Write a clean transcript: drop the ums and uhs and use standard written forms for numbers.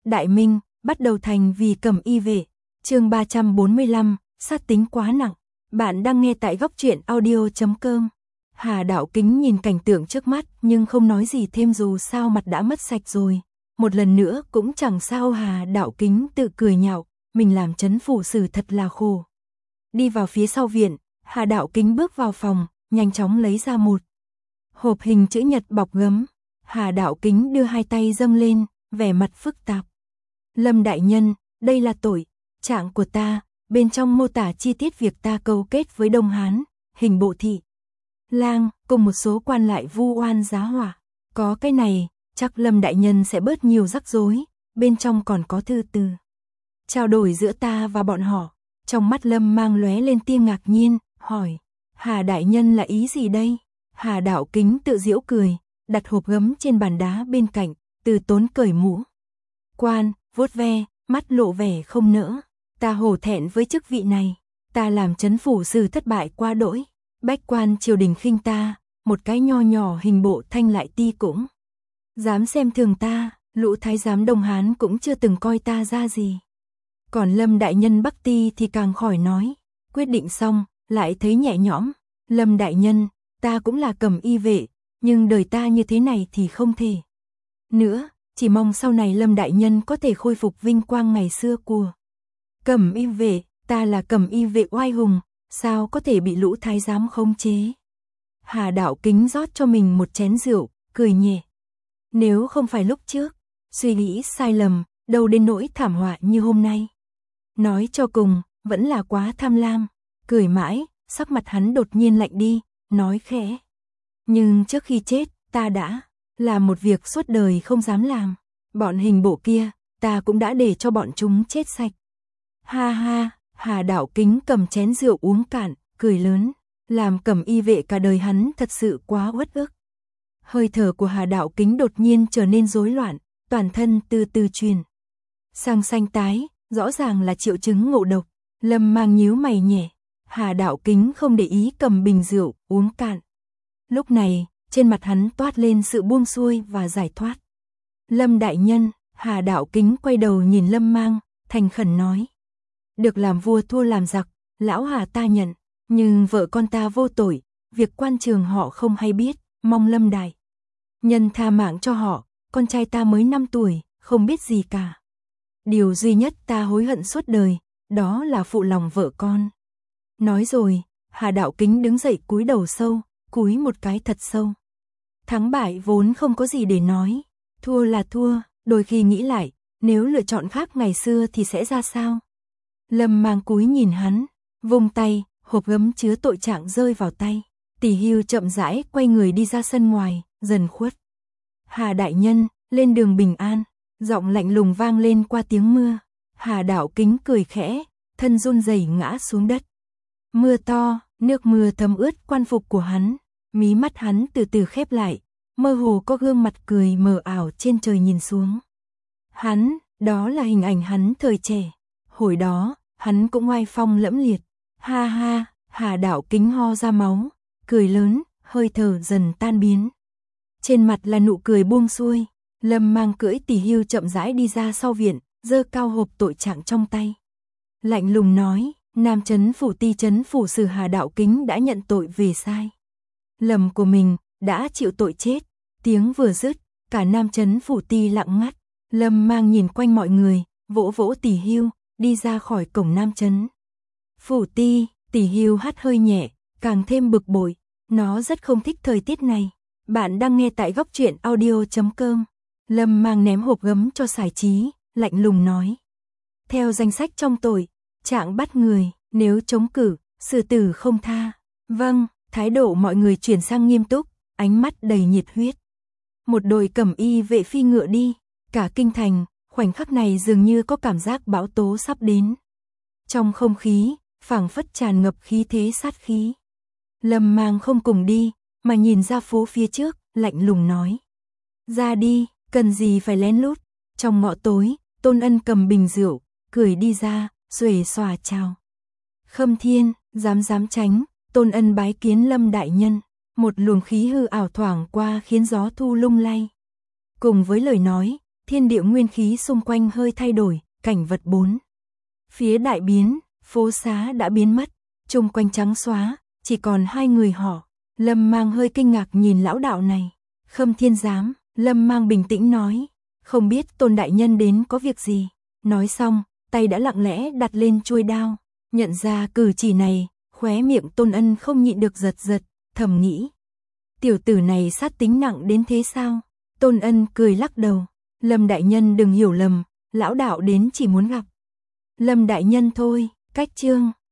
Đại Minh, bắt đầu thành vì Cẩm Y vệ. Chương 345, sát tính quá nặng. Bạn đang nghe tại góc truyện audio.com. Hà Đạo Kính nhìn cảnh tượng trước mắt nhưng không nói gì thêm, dù sao mặt đã mất sạch rồi. Một lần nữa cũng chẳng sao. Hà Đạo Kính tự cười nhạo, mình làm trấn phủ sử thật là khổ. Đi vào phía sau viện, Hà Đạo Kính bước vào phòng, nhanh chóng lấy ra một hộp hình chữ nhật bọc gấm. Hà Đạo Kính đưa hai tay dâng lên, vẻ mặt phức tạp. Lâm đại nhân, đây là tội trạng của ta, bên trong mô tả chi tiết việc ta câu kết với Đông Hán, Hình Bộ thị lang cùng một số quan lại vu oan giá họa. Có cái này, chắc Lâm đại nhân sẽ bớt nhiều rắc rối, bên trong còn có thư từ trao đổi giữa ta và bọn họ. Trong mắt Lâm mang lóe lên tia ngạc nhiên, hỏi, Hà đại nhân là ý gì đây? Hà Đạo Kính tự giễu cười, đặt hộp gấm trên bàn đá bên cạnh, từ tốn cởi mũ quan, vuốt ve, mắt lộ vẻ không nỡ. Ta hổ thẹn với chức vị này, ta làm trấn phủ sử thất bại quá đỗi, bách quan triều đình khinh ta, một cái nho nhỏ Hình Bộ Thanh lại ti cũng dám xem thường ta, lũ thái giám Đông Hán cũng chưa từng coi ta ra gì. Còn Lâm đại nhân Bắc Ti thì càng khỏi nói. Quyết định xong, lại thấy nhẹ nhõm. Lâm đại nhân, ta cũng là Cẩm Y vệ, nhưng đời ta như thế này thì không thể nữa, chỉ mong sau này Lâm đại nhân có thể khôi phục vinh quang ngày xưa của Cẩm Y vệ. Ta là Cẩm Y vệ oai hùng, sao có thể bị lũ thái giám khống chế? Hà Đạo Kính rót cho mình một chén rượu, cười nhẹ. Nếu không phải lúc trước suy nghĩ sai lầm, đâu đến nỗi thảm họa như hôm nay. Nói cho cùng, vẫn là quá tham lam. Cười mãi, sắc mặt hắn đột nhiên lạnh đi, nói khẽ. Nhưng trước khi chết, ta đã làm một việc suốt đời không dám làm. Bọn Hình Bộ kia, ta cũng đã để cho bọn chúng chết sạch. Ha ha, Hà Đạo Kính cầm chén rượu uống cạn, cười lớn. Làm Cẩm Y vệ cả đời hắn thật sự quá uất ức. Hơi thở của Hà Đạo Kính đột nhiên trở nên rối loạn, toàn thân từ từ chuyển sang xanh tái, rõ ràng là triệu chứng ngộ độc. Lâm mang nhíu mày nhẹ. Hà Đạo Kính không để ý, cầm bình rượu uống cạn. Lúc này, trên mặt hắn toát lên sự buông xuôi và giải thoát. Lâm đại nhân, Hà Đạo Kính quay đầu nhìn Lâm mang, thành khẩn nói. Được làm vua thua làm giặc, lão Hà ta nhận, nhưng vợ con ta vô tội, việc quan trường họ không hay biết, mong Lâm đại nhân tha mạng cho họ, con trai ta mới 5 tuổi, không biết gì cả. Điều duy nhất ta hối hận suốt đời, đó là phụ lòng vợ con. Nói rồi, Hà Đạo Kính đứng dậy cúi đầu sâu, cúi một cái thật sâu. Thắng bại vốn không có gì để nói, thua là thua, đôi khi nghĩ lại, nếu lựa chọn khác ngày xưa thì sẽ ra sao? Lâm mang cúi nhìn hắn, vung tay, hộp gấm chứa tội trạng rơi vào tay. Tỷ Hưu chậm rãi quay người đi ra sân ngoài, dần khuất. Hà đại nhân, lên đường bình an. Giọng lạnh lùng vang lên qua tiếng mưa. Hà Đạo Kính cười khẽ, thân run rẩy ngã xuống đất. Mưa to, nước mưa thấm ướt quan phục của hắn. Mí mắt hắn từ từ khép lại, mơ hồ có gương mặt cười mờ ảo trên trời nhìn xuống. Hắn, đó là hình ảnh hắn thời trẻ. Hồi đó, hắn cũng oai phong lẫm liệt. Ha ha, Hà Đạo Kính ho ra máu, cười lớn, hơi thở dần tan biến. Trên mặt là nụ cười buông xuôi. Lâm mang cưỡi Tỷ Hưu chậm rãi đi ra sau viện, giơ cao hộp tội trạng trong tay. Lạnh lùng nói, Nam trấn phủ ti trấn phủ sử Hà Đạo Kính đã nhận tội về sai lầm của mình, đã chịu tội chết. Tiếng vừa dứt, cả Nam trấn phủ ti lặng ngắt. Lâm mang nhìn quanh mọi người, vỗ vỗ Tỷ Hưu, đi ra khỏi cổng Nam trấn phủ ti. Tỷ Hưu hắt hơi nhẹ, càng thêm bực bội. Nó rất không thích thời tiết này. Bạn đang nghe tại góc truyện audio.com. Lâm mang ném hộp gấm cho Sải Trí, lạnh lùng nói. Theo danh sách trong tội trạng bắt người, nếu chống cự, xử tử không tha. Vâng, thái độ mọi người chuyển sang nghiêm túc, ánh mắt đầy nhiệt huyết. Một đội Cẩm Y vệ phi ngựa đi, cả kinh thành, khoảnh khắc này dường như có cảm giác bão tố sắp đến. Trong không khí, phảng phất tràn ngập khí thế sát khí. Lâm mang không cùng đi, mà nhìn ra phố phía trước, lạnh lùng nói. Ra đi. Cần gì phải lén lút? Trong ngõ tối, Tôn Ân cầm bình rượu, cười đi ra, xuề xòa chào. Khâm Thiên, dám tránh, Tôn Ân bái kiến Lâm đại nhân. Một luồng khí hư ảo thoảng qua khiến gió thu lung lay. Cùng với lời nói, thiên địa nguyên khí xung quanh hơi thay đổi, cảnh vật bốn phía đại biến, phố xá đã biến mất, chung quanh trắng xóa, chỉ còn hai người họ. Lâm Mang hơi kinh ngạc nhìn lão đạo này. Khâm Thiên Giám, Lâm Mang bình tĩnh nói, không biết Tôn đại nhân đến có việc gì. Nói xong, tay đã lặng lẽ đặt lên chuôi đao. Nhận ra cử chỉ này, khóe miệng Tôn Ân không nhịn được giật giật, thầm nghĩ. Tiểu tử này sát tính nặng đến thế sao? Tôn Ân cười lắc đầu. Lâm đại nhân đừng hiểu lầm, lão đạo đến chỉ muốn gặp Lâm đại nhân thôi. Cách chương